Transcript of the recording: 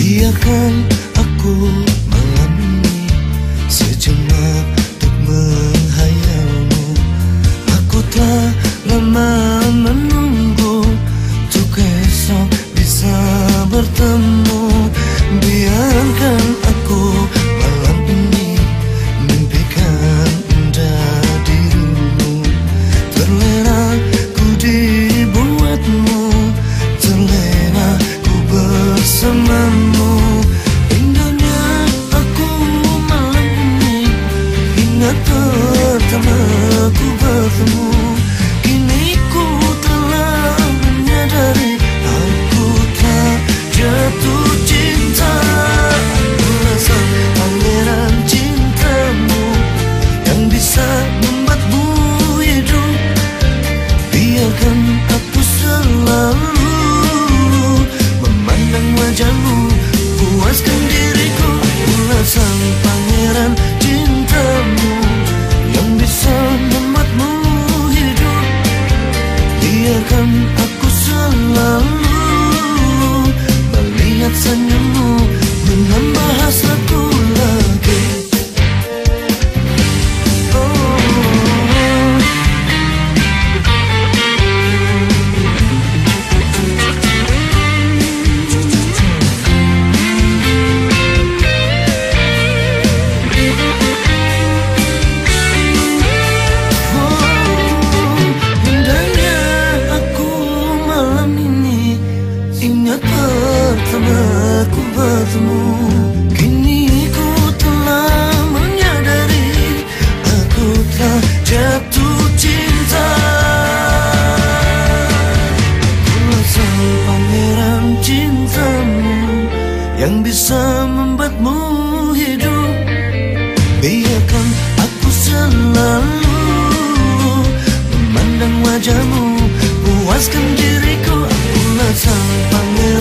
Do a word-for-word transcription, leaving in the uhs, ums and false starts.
Biarkan aku malam ini sejenak untuk menghayalmu. Aku telah lama menunggu untuk esok bisa bertemu. Biarkan aku malam ini mimpikan indah dirimu. Terlena ku dibuatmu, terlena ku bersamamu. Indahnya aku malam ini, ingat pertama ku bertemu. Kini ku telah menyadari aku tak jatuh cinta. Akulah sang pangeran cintamu yang bisa membuatmu hidup. Biarkan aku selalu memandang wajahmu, puaskan diriku. Akulah sang pangeran cintamu yang bisa membuatmu hidup. Biarkan aku selalu melihat senyummu, menambah hasratku lagi. Ingat pertama ku bertemu. Kini ku telah menyadari aku telah jatuh cinta. Akulah sang pangeran cintamu yang bisa membuatmu hidup. Biarkan aku selalu memandang wajahmu, puaskan diriku. Akulah sang pangeran